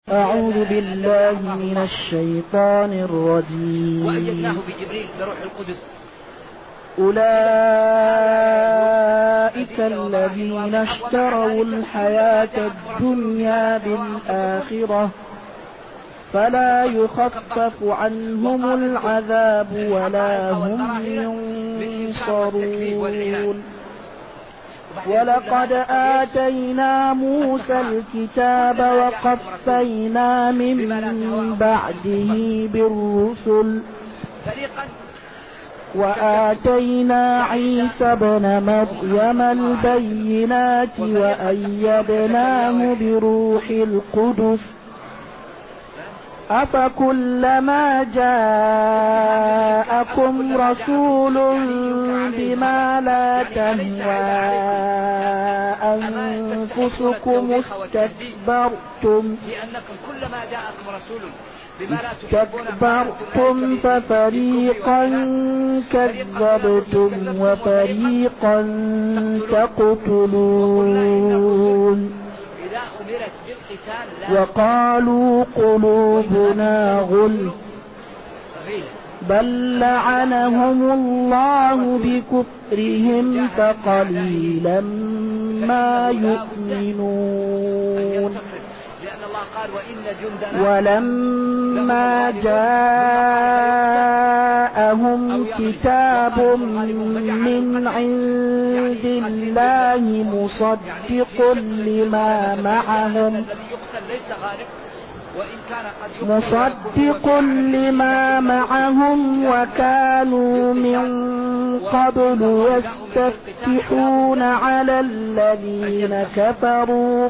أعوذ بالله من الشيطان الرجيم. وأيدناه بجبريل بروح القدس. أولئك الذين اشتروا الحياة الدنيا بالآخرة فلا يخفف عنهم العذاب ولا هم ينصرون. ولقد آتينا موسى الكتاب وقفينا من بعده بالرسل وآتينا عيسى ابن مريم البينات وأيدناه بروح القدس أفكلما جاءكم رسول بما لا تهوى أنفسكم استكبرتم ففريقا كذبتم وفريقا تقتلون. وقالوا قلوبنا غلف بل لعنهم الله بكفرهم فقليلا ما يؤمنون. ولما جاءهم كتاب من عند الله مصدق لما معهم وكانوا من قبل يستفتحون على الذين كفروا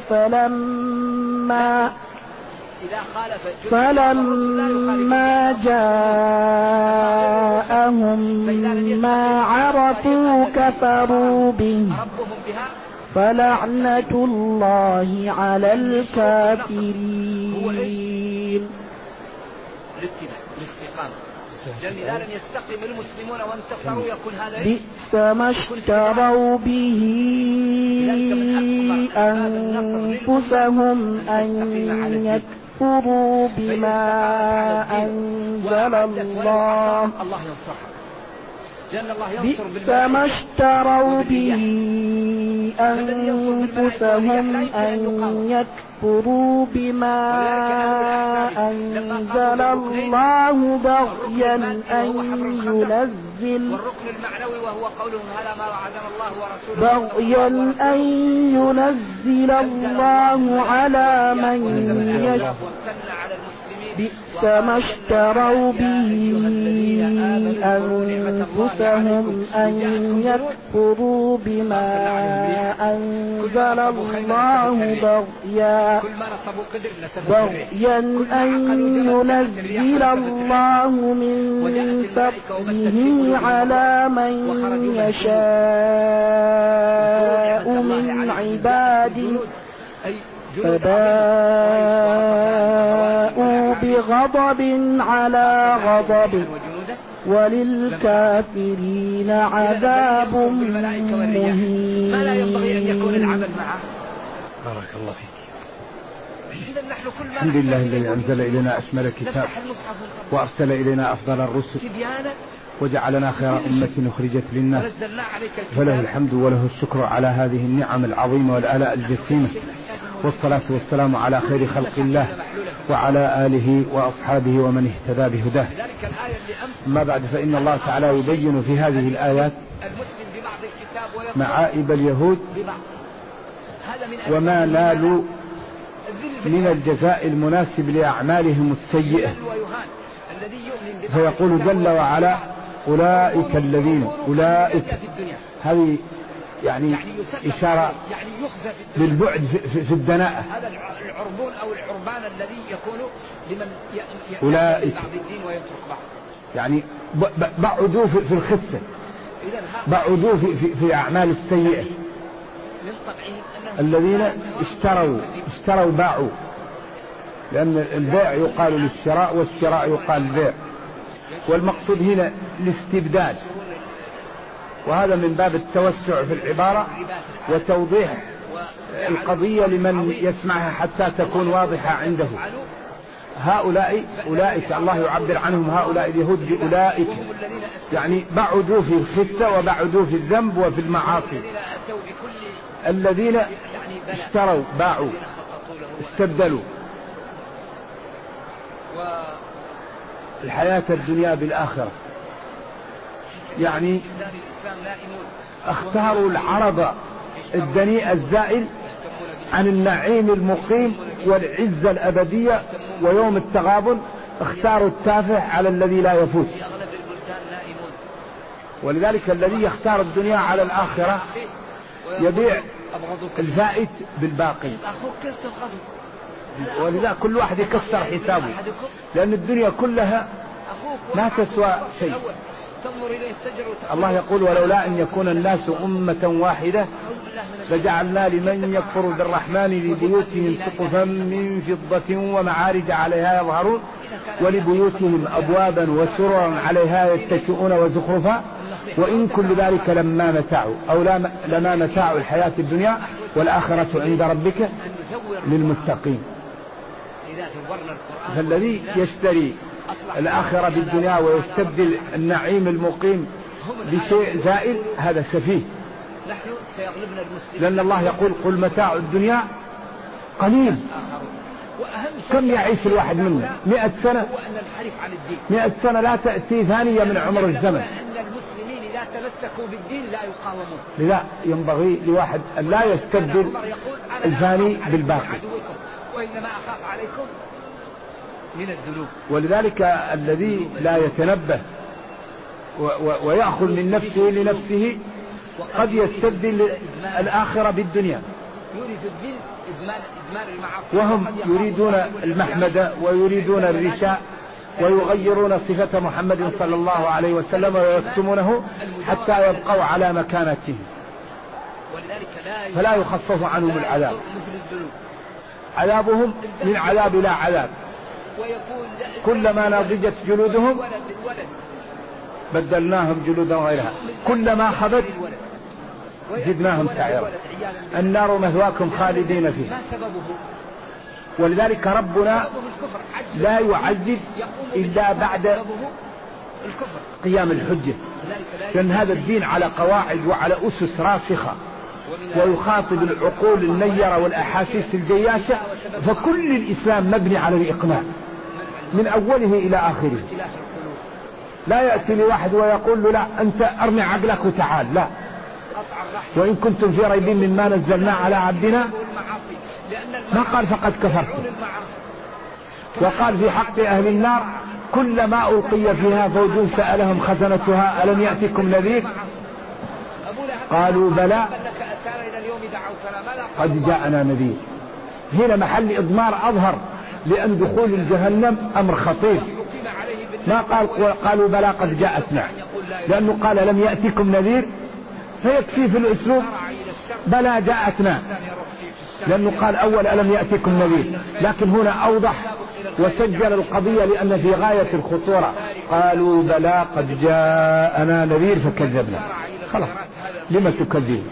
فلما جاءهم ما عرفوا كفروا به فلعنة الله على الكافرين. إذا لم يستقم المسلمون وانتصروا يكون هذا بئس ما اشتروا به أنفسهم أن يكفروا بما أنزل الله. بئس ما اشتروا به أنفسهم أن يكفروا بما أنزل الله بغيا أن ينزل الله على من يشاء. بئس ما اشتروا به أنفسهم أن يكفروا بما أنزل الله بغيا أن ينزل الله من فضله على من يشاء من عباده فباءوا بغضب على غضب وللكافرين عذاب مهين. ما لا ينبغي أن يكون العمل معه. بارك الله فيك. الحمد لله الذي أنزل إلينا أشمل كتاب وأرسل إلينا أفضل الرسل وجعلنا خير أمة أخرجت للناس، فله الحمد وله الشكر على هذه النعم العظيمة والآلاء الجسيمة، والصلاة والسلام على خير خلق الله وعلى آله وأصحابه ومن اهتدى بهداه. أما بعد، فإن الله تعالى يبين في هذه الآيات معائب اليهود وما نالوا من الجزاء المناسب لأعمالهم السيئة، فيقول جل وعلا أولئك الذين، أولئك هذه يعني إشارة للبعد في الدناءة. هذا العربون أو العربان الذي يكون لمن أولئك بعض الدين ويترك بعض، يعني بعدوا في الخسة، بعدوا في أعمال السيئة. الذين اشتروا باعوا، لأن البيع يقال للشراء والشراء يقال البيع، والمقصود هنا الاستبدال، وهذا من باب التوسع في العبارة وتوضيح القضية لمن يسمعها حتى تكون واضحة عنده. هؤلاء أولئك الله يعبر عنهم هؤلاء اليهود بأولئك، يعني بعدوا في الخسة وبعدوا في الذنب وفي المعاصي. الذين اشتروا باعوا استبدلوا الحياة الدنيا بالآخرة، يعني اختاروا العرض الدنيء الزائل عن النعيم المقيم والعزة الأبدية، ويوم التغابن اختاروا التافه على الذي لا يفوت. ولذلك الذي يختار الدنيا على الآخرة يبيع الفائت بالباقي، ولذا كل واحد يكسر حسابه، لأن الدنيا كلها ما تسوى شيء. الله يقول ولولا أن يكون الناس أمة واحدة لجعلنا لمن يكفر بالرحمن لبيوتهم سقفا من فضة ومعارج عليها يظهرون ولبيوتهم أبوابا وسررا عليها يتكئون وزخرفا وإن كل ذلك لما متاع الحياة الدنيا والآخرة عند ربك للمتقين. فالذي يشتري الآخرة بالدنيا ويستبدل النعيم المقيم بشيء زائل هذا سفيه، لأن الله يقول قل متاع الدنيا قليل. كم يعيش الواحد منا 100 سنة؟ 100 سنة لا تأتي ثانية من عمر الزمن. إذا تمسكوا بالدين لا يقاومون. لا ينبغي لواحد أن لا يستبدل الفاني بالباقي، وإنما أخاف عليكم من الذنوب. ولذلك الذي لا يتنبه ويأخذ من نفسه لنفسه قد يستبدل الآخرة بالدنيا، يريد الدين إدمان المعاصي، وهم يريدون المحمدة ويريدون الرشاء ويغيرون صفة محمد صلى الله عليه وسلم ويكتمونه حتى يبقوا على مكانته، فلا يخفف عنهم العذاب. عذابهم من عذاب لا عذاب، كلما نضجت جلودهم بدلناهم جلودا غيرها، كلما خبت زدناهم سعيرا، النار مثواكم خالدين فيه. ولذلك ربنا لا يعذب إلا بعد قيام الحجة، لأن هذا الدين على قواعد وعلى أسس راسخة، ويخاطب العقول النيرة والأحاسيس الجياشة، فكل الإسلام مبني على الإقناع من أوله إلى آخره. لا يأتي لواحد ويقول له لا أنت أرمي عقلك وتعال، لا، وإن كنتم في ريب مما نزلنا على عبدنا، ما قال فقد كفرتم. وقال في حق أهل النار كلما ألقي فيها فوج سألهم خزنتها ألم يأتكم نذير قالوا بلى قد جاءنا نذير. هنا محل إضمار أظهر، لأن دخول الجهنم أمر خطير. ما قالوا بلى قد جاءتنا، لأنه قال لم يأتكم نذير، فيكفي في الأسلوب بلى جاءتنا، لأنه قال أول ألم يأتكم نذير، لكن هنا أوضح وسجل القضية لأن في غاية الخطورة. قالوا بلى قد جاءنا نذير فكذبنا، خلاص لما تكذب؟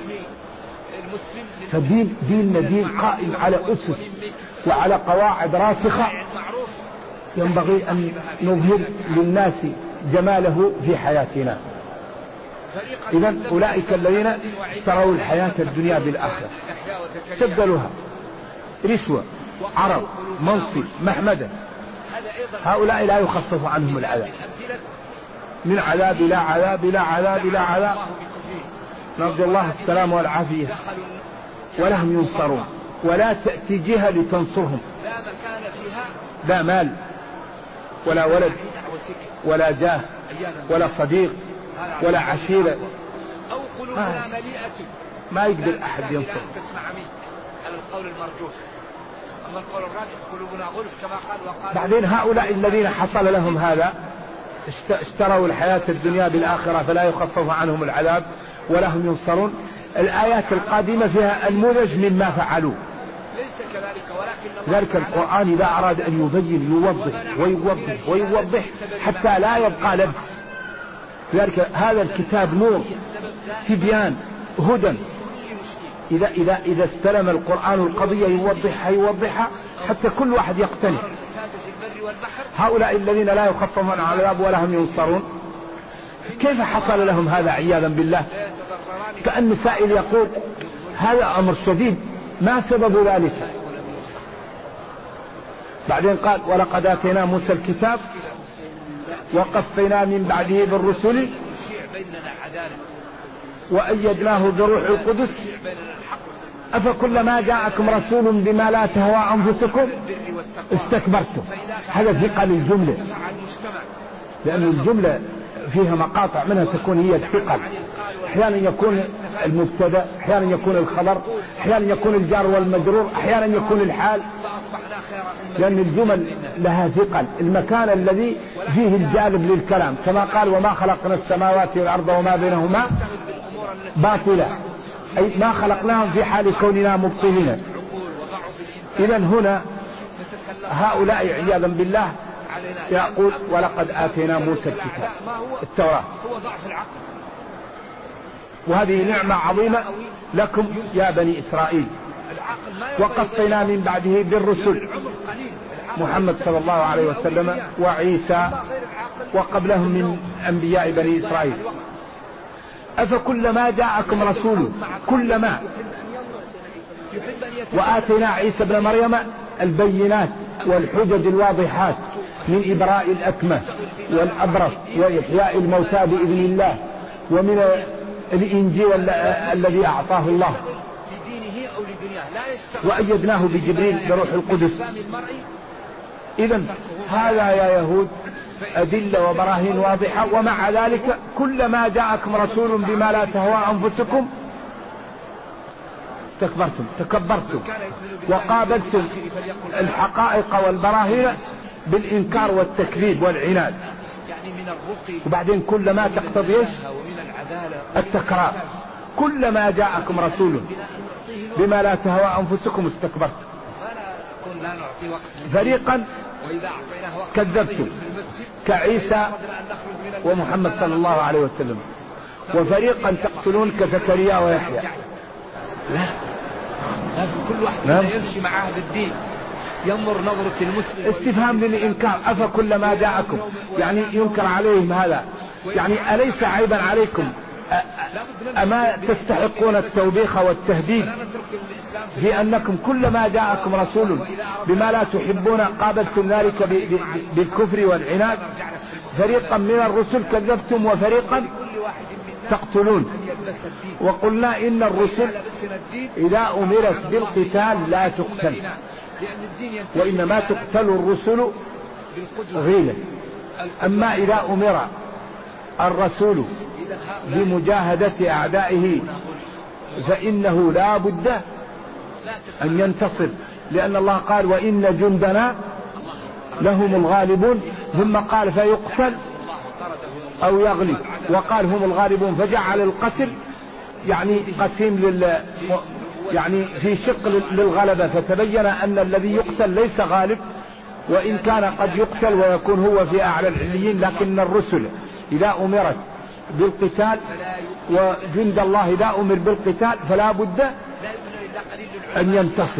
فديننا دين قائم على أسس وعلى قواعد راسخة، ينبغي أن نظهر للناس جماله في حياتنا. إذن أولئك الذين اشتروا الحياة الدنيا بالآخرة، استبدلوها رشوة، عرض، منصب، محمدة. هؤلاء لا يخفف عنهم العذاب، من عذاب إلى عذاب إلى عذاب إلى عذاب، نرجو الله السلام والعافية. ولهم ينصرون، ولا تأتي جهة لتنصرهم، لا مال ولا ولد ولا جاه ولا صديق ولا عشيرة، ما يقدر أحد ينصر. على القول المرجوح، أما القول الراجح قلوبنا غلف كما قال وقال. بعدين هؤلاء الذين حصل لهم هذا اشتروا الحياة الدنيا بالآخرة فلا يخفف عنهم العذاب ولا هم ينصرون. الآيات القادمة فيها النموذج مما فعلوا. ليس كذلك، ولكن ذلك القرآن إذا أراد أن يبين يوضح ويوضح ويوضح حتى لا يبقى لبس. ذلك هذا الكتاب نور، تبيان، هدى إذا استلم القرآن القضية يوضحها حتى كل واحد يقتنع. هؤلاء الذين لا يخففون عن العذاب ولا هم ينصرون، كيف حصل لهم هذا عياذا بالله؟ كأن سائل يقول هذا أمر شديد، ما سبب ذلك؟ بعدين قال ولقد آتينا موسى الكتاب وقفينا من بعده بالرسل وأيدناه بروح القدس أفكلما جاءكم رسول بما لا تهوى أنفسكم استكبرتم. هذا ثقل الجملة، لأن الجملة فيها مقاطع منها تكون هي الثقل. أحيانا يكون المبتدأ، أحيانا يكون الخبر، أحيانا يكون الجار والمجرور، أحيانا يكون الحال، لأن الجمل لها ثقل. المكان الذي فيه الجالب للكلام، كما قال وما خلقنا السماوات والأرض وما بينهما باطلا، أي ما خلقناهم في حال كوننا مبطلين. إذن هنا هؤلاء عياذا بالله يقول ولقد آتينا موسى الكتاب التوراة، وهذه نعمة عظيمة لكم يا بني إسرائيل. وقفينا من بعده بالرسل محمد صلى الله عليه وسلم وعيسى وقبلهم من أنبياء بني إسرائيل. أفكلما جاءكم رسول، كلما، وآتينا عيسى ابن مريم البينات والحجج الواضحات من إبراء الأكمة والأبرص وإحياء الموتى بإذن الله، ومن الإنجيل الذي أعطاه الله، وأيدناه بجبريل بروح القدس. إذن هذا يا يهود أدلة وبراهين واضحة، ومع ذلك كلما جاءكم رسول بما لا تهوى أنفسكم استكبرتم تكبرتم وقابلتم الحقائق والبراهين بالإنكار والتكذيب والعناد. وبعدين كلما تقتضي التكرار، كلما جاءكم رسول بما لا تهوى أنفسكم استكبرتم. فريقا كذبتم كعيسى ومحمد صلى الله عليه وسلم، وفريقا تقتلون كزكريا ويحيى. لا، لازم كل واحد يمشي معاه بالدين، ينظر نظرة المسلم. استفهام للإنكار، أفكلما جاءكم، يعني ينكر عليهم هذا، يعني أليس عيبا عليكم؟ أما تستحقون التوبيخ والتهديد في أنكم كلما جاءكم رسول بما لا تحبون قابلتم ذلك بالكفر والعناد؟ فريقا من الرسل كذبتم وفريقا تقتلون. وقلنا إن الرسل إذا أمرت بالقتال لا تقتل، وإنما تقتل الرسل غيلا. أما إذا أمر الرسول بمجاهدة أعدائه فإنه لا بد أن ينتصر، لأن الله قال وإن جندنا لهم الغالبون، ثم قال فيقتل أو يغلب، وقال هم الغالبون، فجعل القتل يعني قسيم يعني في شق للغلبة، فتبين أن الذي يقتل ليس غالب، وإن كان قد يقتل ويكون هو في أعلى العليين. لكن الرسل إذا أمرت بالقتال وجند الله إذا أمر بالقتال فلا بد أن ينتصر.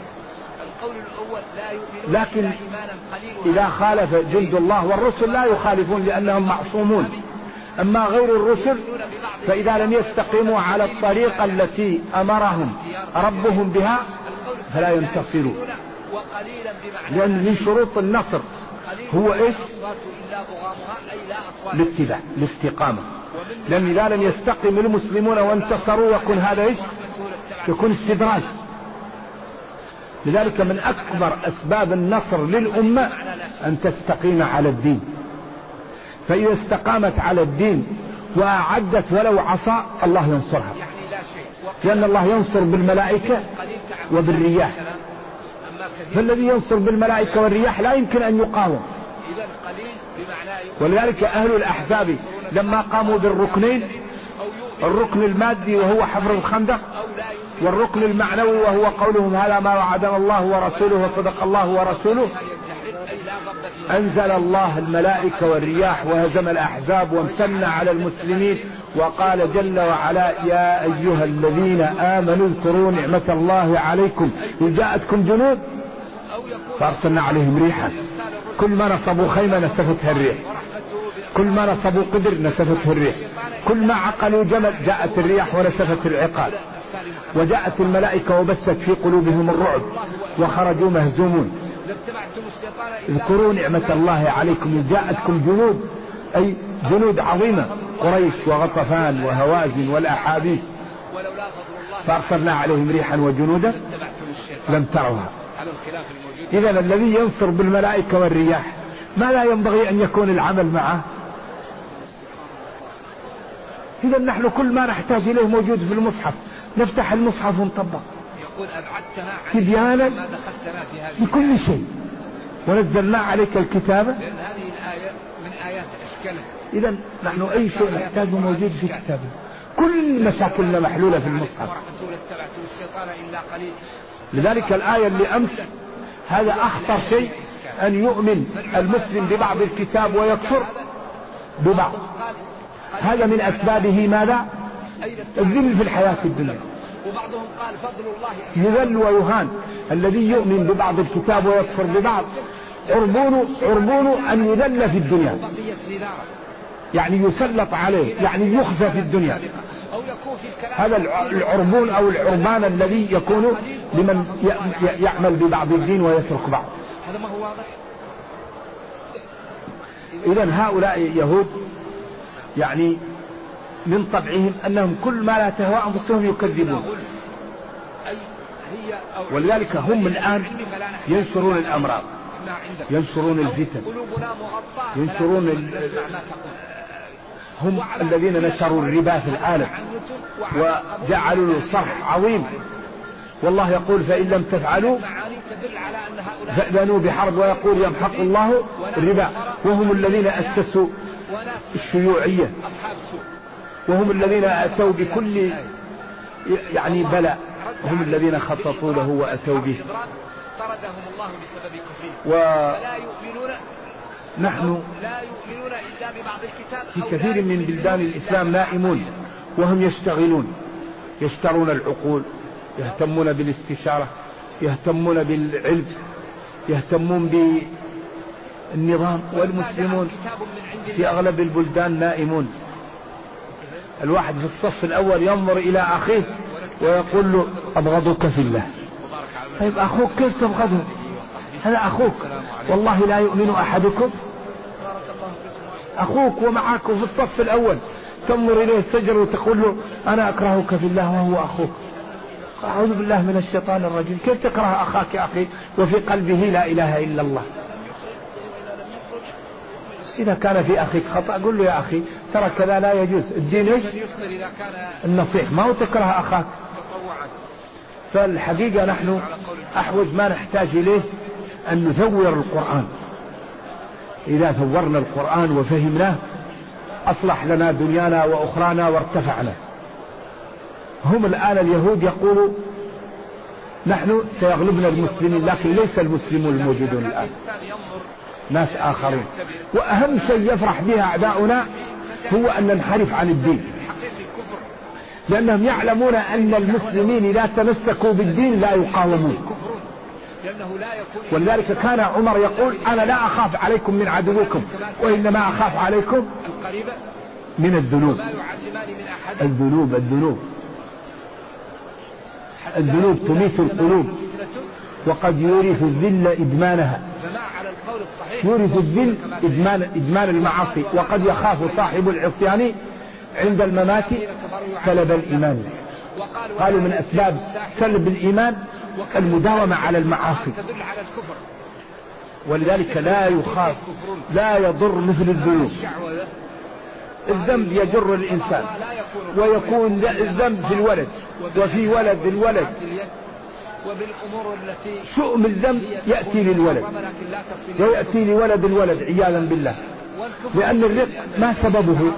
لكن إذا خالف جند الله، والرسل لا يخالفون لأنهم معصومون، أما غير الرسل فإذا لم يستقيموا على الطريقة التي أمرهم ربهم بها فلا ينتصروا. لأن من شروط النصر هو إيش؟ الاتباع، الاستقامة. لأن إذا لم يستقم المسلمون وانتصروا يكون هذا إيش؟ يكون استدراج. لذلك من أكبر أسباب النصر للأمة أن تستقيم على الدين. فإذا استقامت على الدين وأعدت ولو عصا الله ينصرها، لأن الله ينصر بالملائكة وبالرياح، فالذي ينصر بالملائكة والرياح لا يمكن أن يقاوم. ولذلك أهل الأحزاب لما قاموا بالركنين، الركن المادي وهو حفر الخندق، والركن المعنوي وهو قولهم هذا ما وعدنا الله ورسوله وصدق الله ورسوله، أنزل الله الملائكة والرياح وهزم الأحزاب وامتن على المسلمين وقال جل وعلا يا أيها الذين آمنوا اذكروا نعمة الله عليكم إذ جاءتكم جنود فأرسلنا عليهم ريحا كل ما نصبوا خيمة نسفتها الريح كل ما نصبوا قدر نسفته الريح كل ما عقلوا جمل جاءت الرياح ونسفت العقال وجاءت الملائكة وبثت في قلوبهم الرعب وخرجوا مهزومون. اذكروا نعمة الله عليكم إذ جاءتكم جنود أي جنود عظيمة قريش وغطفان وهوازن والأحابيش فأرسلنا عليهم ريحا وجنودا لم تروها. إذا الذي ينصر بالملائكة والرياح ما لا ينبغي أن يكون العمل معه. إذا نحن كل ما نحتاج إليه موجود في المصحف نفتح المصحف ونطبق تبيانا لكل شيء ونزلنا عليك الكتابة لأن هذه الآية من آيات أشكالها. إذا نحن أي شيء نحتاجه موجود في كتابه كل مشاكلنا محلولة في المصحف. لذلك الآية اللي أمس هذا أخطر شيء أن يؤمن المسلم ببعض الكتاب ويكفر ببعض. هذا من أسبابه ماذا؟ الذل في الحياة الدنيا. وبعضهم قال فضل الله يذل ويهان. الذي يؤمن ببعض الكتاب ويكفر ببعض عربون أن يذل في الدنيا يعني يسلط عليه يعني يخزى في الدنيا. هذا العربون أو العربان الذي يكون لمن يعمل ببعض الدين ويترك بعض. هذا ما هو واضح. إذن هؤلاء يهود يعني من طبعهم أنهم كل ما لا تهوى أنفسهم يكذبون. ولذلك هم الآن ينشرون الأمراض ينشرون الفتن ينشرون هم الذين نشروا الربا في العالم وجعلوا له صرح عظيم. والله يقول فإن لم تفعلوا فأذنوا بحرب ويقول يمحق الله الربا. وهم الذين أسسوا الشيوعية وهم الذين أتوا بكل يعني بلاء هم الذين خططوا له وأتوا به. طردهم الله بسبب كفرهم فلا يؤمنون نحن لا يؤمنون إلا ببعض الكتاب. في كثير من بلدان الإسلام نائمون وهم يشتغلون يشترون العقول يهتمون بالاستشارة يهتمون بالعلم يهتمون بالنظام. والمسلمون في أغلب البلدان نائمون. الواحد في الصف الأول ينظر إلى أخيه ويقول له أبغضك في الله. طيب أخوك كيف تبغضه؟ هذا أخوك والله لا يؤمن أحدكم. أخوك ومعك في الصف الأول تنظر إليه السجر وتقول له أنا أكرهك في الله وهو أخوك. أعوذ بالله من الشيطان الرجيم. كيف تكره أخاك يا أخي وفي قلبه لا إله إلا الله؟ إذا كان في أخيك خطأ قل له يا أخي ترى كذا لا يجوز. الدين إيش؟ النصيحة ما هو تكره أخاك. فالحقيقة نحن أحوج ما نحتاج إليه أن نثور القرآن. إذا ثورنا القرآن وفهمناه أصلح لنا دنيانا وأخرانا وارتفعنا. هم الآن اليهود يقولوا نحن سيغلبنا المسلمين لكن ليس المسلمون الموجودون الآن ناس آخرون. وأهم شيء يفرح بها أعداؤنا هو أن ننحرف عن الدين لأنهم يعلمون أن المسلمين إذا تمسكوا بالدين لا يقاومون. ولذلك كان عمر يقول أنا لا أخاف عليكم من عدوكم وإنما أخاف عليكم من الذنوب. الذنوب تميت القلوب وقد يورث الذل إدمانها. يورث الذل إدمان المعاصي وقد يخاف صاحب العصيان عند الممات سلب الإيمان. قالوا من أسباب سلب الإيمان المداومة على المعاصي. ولذلك لا يخاف لا يضر مثل الذنوب. الذنب يجر الإنسان ويكون الذنب في الولد وفي ولد الولد. شؤم الذنب يأتي للولد ويأتي لولد الولد عياذا بالله. لأن الرق ما سببه؟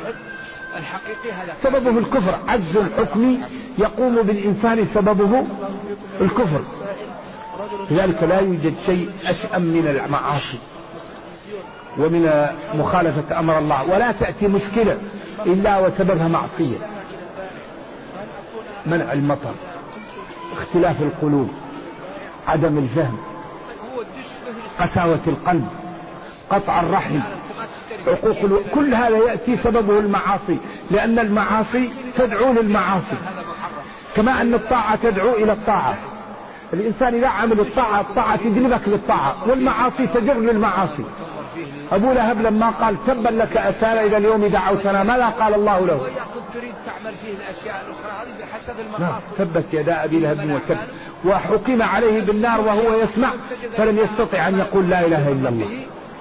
سببه الكفر. عجز الحكم يقوم بالإنسان سببه الكفر. لذلك لا يوجد شيء أشأم من المعاصي ومن مخالفة أمر الله. ولا تأتي مشكلة إلا وسببها معصية: منع المطر، اختلاف القلوب، عدم الفهم، قساوة القلب، قطع الرحم، عقوق كل هذا يأتي سببه المعاصي، لأن المعاصي تدعو للمعاصي، كما أن الطاعة تدعو إلى الطاعة. الإنسان إذا عمل الطاعة تجلبك للطاعة، والمعاصي تجر للمعاصي. أبو لهب لما قال تبا لك أتانا إذا اليوم دعوتنا، ماذا قال الله له؟ تريد تعمل فيه الأشياء الأخرى هذه حسب المعاصي. تبت يدا أبي لهب وتب، وحكم عليه بالنار وهو يسمع فلم يستطع أن يقول لا إله إلا الله.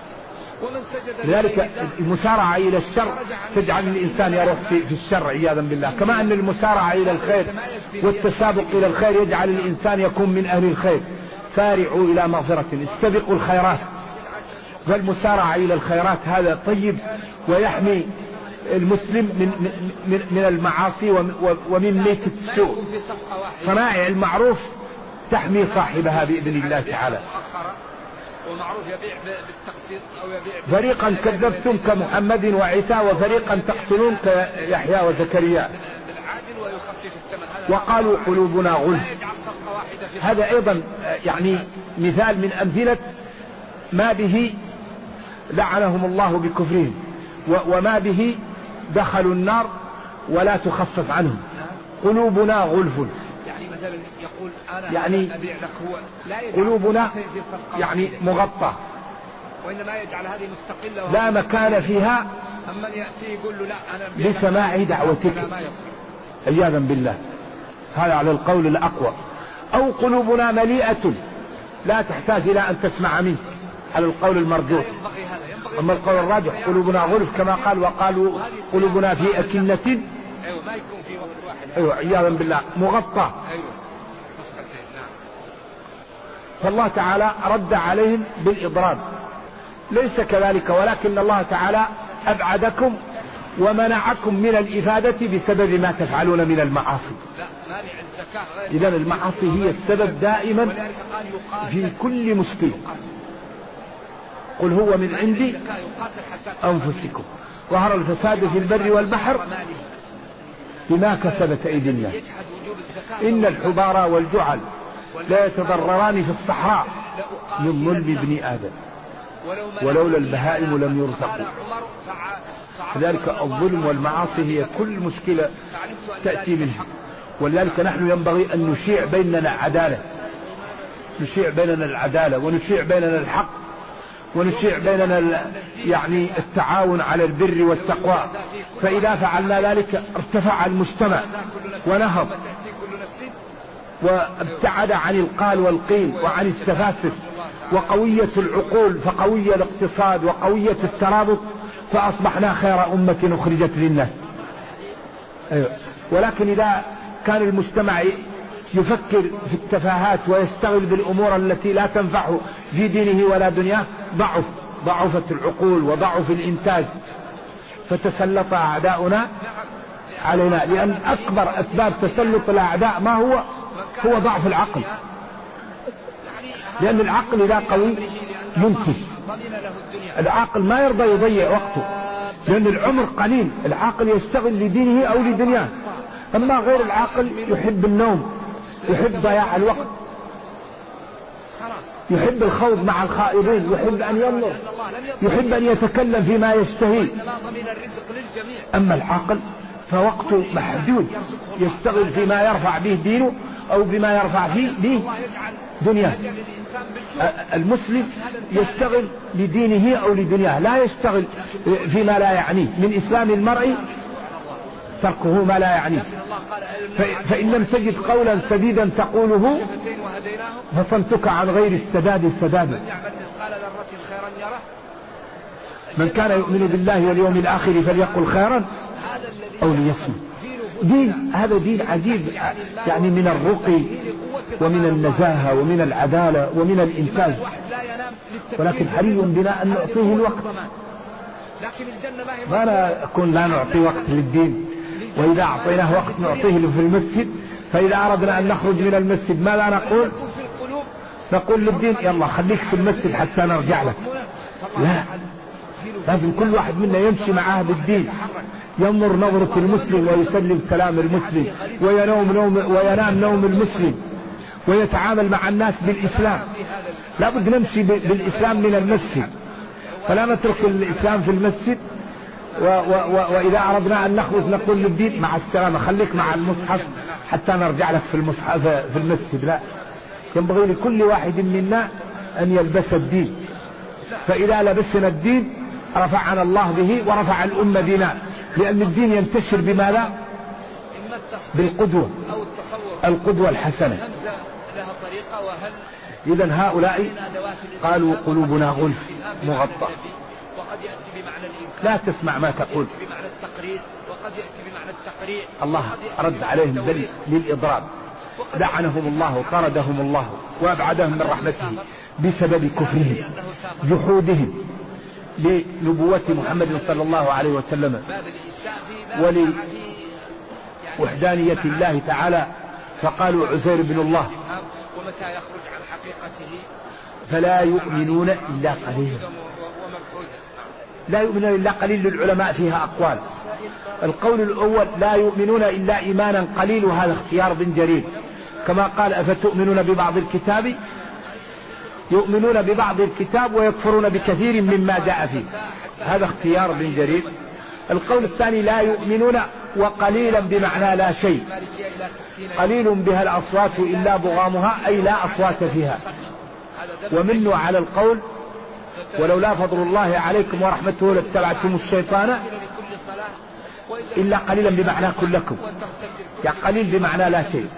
لذلك المسارعة إلى الشر تجعل الإنسان يروح في الشر عياذا بالله، كما أن المسارعة إلى الخير والتسابق إلى الخير يجعل الإنسان يكون من أهل الخير. سارعوا إلى مغفرة، استبقوا الخيرات. والمسارعة إلى الخيرات هذا طيب ويحمي المسلم من المعاصي ومن ميت السوء. صنائع المعروف تحمي صاحبها بإذن الله تعالى. ومعروف يبيع بالتقسيط أو يبيع فريقا كذبتم كمحمد وعيسى، وفريقا تقتلون كيحيى وزكريا، وقالوا قلوبنا غلف. هذا أيضا يعني مثال من أمثلة ما به لعنهم الله بكفرهم، وما به دخلوا النار ولا تخفف عنهم. قلوبنا غلف، يعني مثلا يقول أنا يعني أبيع لك، هو لا قلوبنا يعني مغطى، وإنما يجعل هذه مستقلة لا مكان فيها أما يأتي يقول له لا أنا لسماع دعوتك عياذا بالله. هذا على القول الأقوى. أو قلوبنا مليئة لا تحتاج إلى أن تسمع منه على القول المرجوح. أما القول الراجح قلوبنا غلف كما قال وقالوا قلوبنا في أكنة، أيوة ما يكون في وقت واحد، أيوة عياذا بالله مغطى. أيوة. فالله تعالى رد عليهم بالإضراب. ليس كذلك، ولكن الله تعالى أبعدكم ومنعكم من الإفادة بسبب ما تفعلون من المعاصي. إذن المعاصي هي السبب دائما في كل مشكلة. قل هو من عندي أنفسكم ظهر الفساد في البر والبحر بما كسبت أيدي الناس. إن الحبار والجعل لا يتضرران في الصحراء من ظلم ابن آدم ولولا البهائم لم يرزقوا. لذلك الظلم والمعاصي هي كل مشكلة تأتي منها. ولذلك نحن ينبغي أن نشيع بيننا عدالة، نشيع بيننا العدالة، ونشيع بيننا الحق، ونشيع بيننا يعني التعاون على البر والتقوى. فإذا فعلنا ذلك ارتفع المجتمع ونهض وابتعد عن القال والقيل وعن التفاسف، وقوية العقول فقوية الاقتصاد وقوية الترابط، فأصبحنا خير أمة أخرجت للناس. أيوة. ولكن إذا كان المجتمع يفكر في التفاهات ويشتغل بالأمور التي لا تنفعه في دينه ولا دنياه ضعفت العقول وضعف الإنتاج، فتسلط أعداؤنا علينا. لأن أكبر أسباب تسلط الأعداء ما هو ضعف العقل. لأن العقل إذا قوي ينتج. العاقل ما يرضى يضيع وقته، لأن العمر قليل. العاقل يشتغل لدينه أو لدنياه. أما غير العاقل يحب النوم، يحب ضياع الوقت، يحب الخوض مع الخائضين، يحب أن ينظر، يحب أن يتكلم فيما يشتهي. أما العاقل فوقته محدود، يشتغل فيما يرفع به دينه أو بما يرفع به دنياه. المسلم يشتغل لدينه أو لدنياه، لا يشتغل فيما لا يعنيه. من إسلام المرء تركه ما لا يعنيه. فإن لم تجد قولا سديدا تقوله فصمتك عن غير السداد سداد. من كان يؤمن بالله واليوم الآخر فليقل خيرا أو ليصمت. هذا دين عجيب، يعني من الرقي ومن النزاهة ومن العدالة ومن الإنتاج. ولكن حري بنا أن نعطيه الوقت. ما نكون لا نعطي وقت للدين، وإذا أعطيناه وقت نعطيه في المسجد. فإذا أردنا أن نخرج من المسجد ماذا نقول؟ نقول للدين يلا خليك في المسجد حتى نرجع لك. لا، لازم كل واحد منا يمشي معاه بالدين، ينظر نظرة المسلم ويسلم سلام المسلم وينام نوم المسلم ويتعامل مع الناس بالإسلام. لا بد نمشي بالإسلام من المسجد، فلا نترك الإسلام في المسجد وإذا أردنا أن نخرج نقول للدين مع السلامة خليك مع المصحف حتى نرجع لك في المصحف في المسجد. لا، ينبغي لكل واحد منا أن يلبس الدين، فإذا لبسنا الدين رفعنا الله به ورفع الأمة بنا، لأن الدين ينتشر بماذا؟ بالقدوة، القدوة الحسنة. إذن هؤلاء قالوا قلوبنا غلف مغطى. لا تسمع ما تقول. الله رد عليهم للإضراب، لعنهم الله وطردهم الله وأبعدهم من رحمته بسبب كفرهم جحودهم لنبوة محمد صلى الله عليه وسلم ولوحدانية الله تعالى، فقالوا عزير بن الله، فلا يؤمنون إلا قليلا. لا يؤمنون إلا قليل، للعلماء فيها أقوال. القول الأول لا يؤمنون إلا إيمانا قليل، وهذا اختيار بن جرير، كما قال أفتؤمنون ببعض الكتاب، يؤمنون ببعض الكتاب ويكفرون بكثير مما جاء فيه، هذا اختيار بن جرير. القول الثاني لا يؤمنون وقليلا بمعنى لا شيء، قليل بها الأصوات إلا بغامها، أي لا أصوات فيها. ومنه على القول ولولا فضل الله عليكم ورحمته لاتبعتم الشيطان إلا قليلا بمعنى كلكم، يعني قليل بمعنى لا شيء.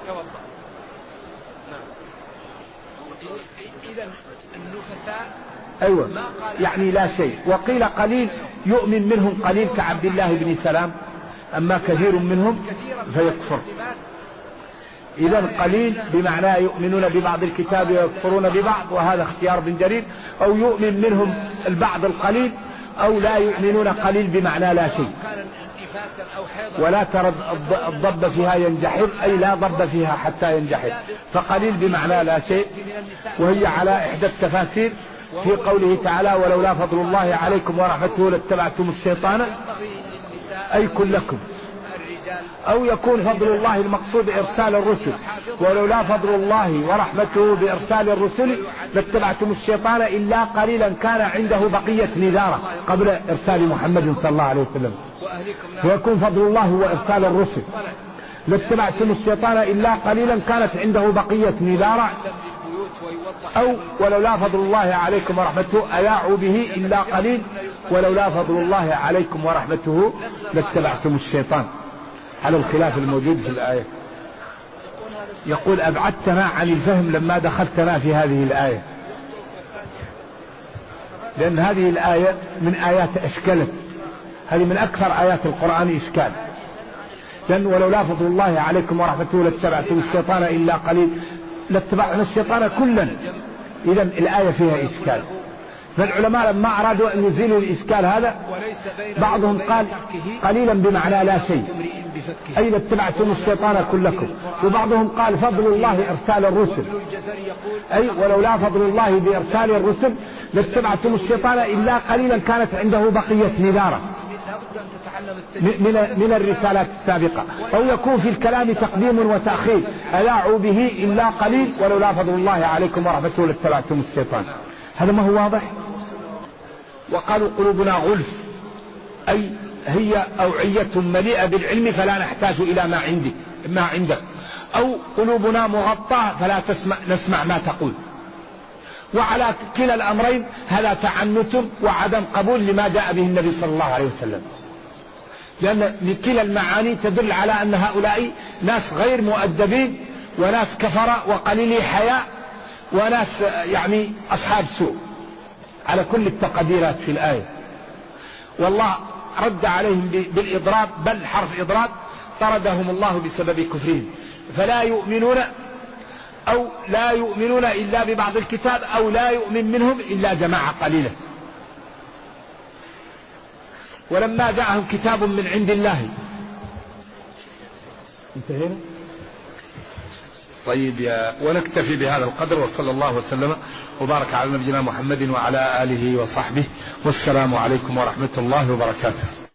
أيوة، يعني لا شيء. وقيل قليل يؤمن منهم قليل كعبد الله بن سلام، أما كثير منهم فيكفر. إذن قليل بمعنى يؤمنون ببعض الكتاب ويكفرون ببعض، وهذا اختيار بن جرير. أو يؤمن منهم البعض القليل، أو لا يؤمنون قليل بمعنى لا شيء. ولا ترى الضب فيها ينجحر، أي لا ضب فيها حتى ينجحر، فقليل بمعنى لا شيء. وهي على إحدى التفاسير في قوله تعالى ولولا فضل الله عليكم ورحمته لاتبعتم الشيطان، أي كلكم. أو يكون فضل الله المقصود إرسال الرسل، ولولا فضل الله ورحمته بإرسال الرسل لاتبعتم الشيطان إلا قليلا كان عنده بقية نذارة قبل إرسال محمد صلى الله عليه وسلم. ويكون فضل الله هو إرسال الرسل، لاتبعتم الشيطان إلا قليلا كانت عنده بقية نذارة. أو ولولا فضل الله عليكم ورحمته أياعوا به إلا قليل، ولولا فضل الله عليكم ورحمته لاتبعتم الشيطان، على الخلاف الموجود في الآية. يقول أبعدتنا عن الفهم لما دخلتنا في هذه الآية، لأن هذه الآية من آيات أشكلت، هذه من أكثر آيات القرآن إشكال. لأن ولولا فضل الله عليكم ورحمته لاتبعتم الشيطان إلا قليل، لاتبعنا الشيطان كلا. إذن الآية فيها إشكال. فالعلماء لما أرادوا أن يزيلوا الإشكال هذا، بعضهم قال قليلا بمعنى لا شيء، أي لاتبعتم الشيطان كلكم. وبعضهم قال فضل الله إرسال الرسل، أي ولولا فضل الله بإرسال الرسل لاتبعتم الشيطان إلا قليلا كانت عنده بقية نذارة من الرسالات السابقة. أو يكون في الكلام تقديم وتأخير، ألاعوا به إلا قليل ولولا فضل الله عليكم ورحمته لاتبعتم الشيطان. هذا ما هو واضح. وقالوا قلوبنا غلف، أي هي أوعية مليئة بالعلم فلا نحتاج إلى ما عندك. أو قلوبنا مغطاة فلا نسمع ما تقول. وعلى كلا الأمرين هذا تعنت وعدم قبول لما جاء به النبي صلى الله عليه وسلم، لأن كلا المعاني تدل على أن هؤلاء ناس غير مؤدبين، وناس كفرة وقليلي حياء، وناس يعني أصحاب سوء على كل التقديرات في الآية. والله رد عليهم بالإضراب، بل حرف إضراب، طردهم الله بسبب كفرهم. فلا يؤمنون، أو لا يؤمنون إلا ببعض الكتاب، أو لا يؤمن منهم إلا جماعة قليلة. ولما جاءهم كتاب من عند الله. انتهينا. طيب، ونكتفي بهذا القدر، وصلى الله وسلم وبارك على نبينا محمد وعلى آله وصحبه، والسلام عليكم ورحمة الله وبركاته.